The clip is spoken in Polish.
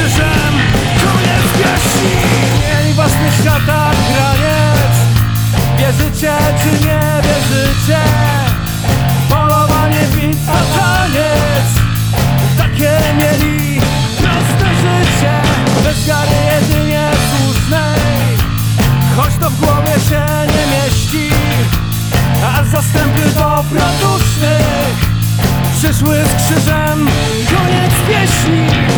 krzyżem, koniec pieśni. Mieli własny świata graniec. Wierzycie czy nie wierzycie? Polowanie, bitwa, taniec. Takie mieli proste życie, bez wiary jedynie słusznej, choć to w głowie się nie mieści. A zastępy dobrodusznych przyszły z krzyżem, koniec pieśni.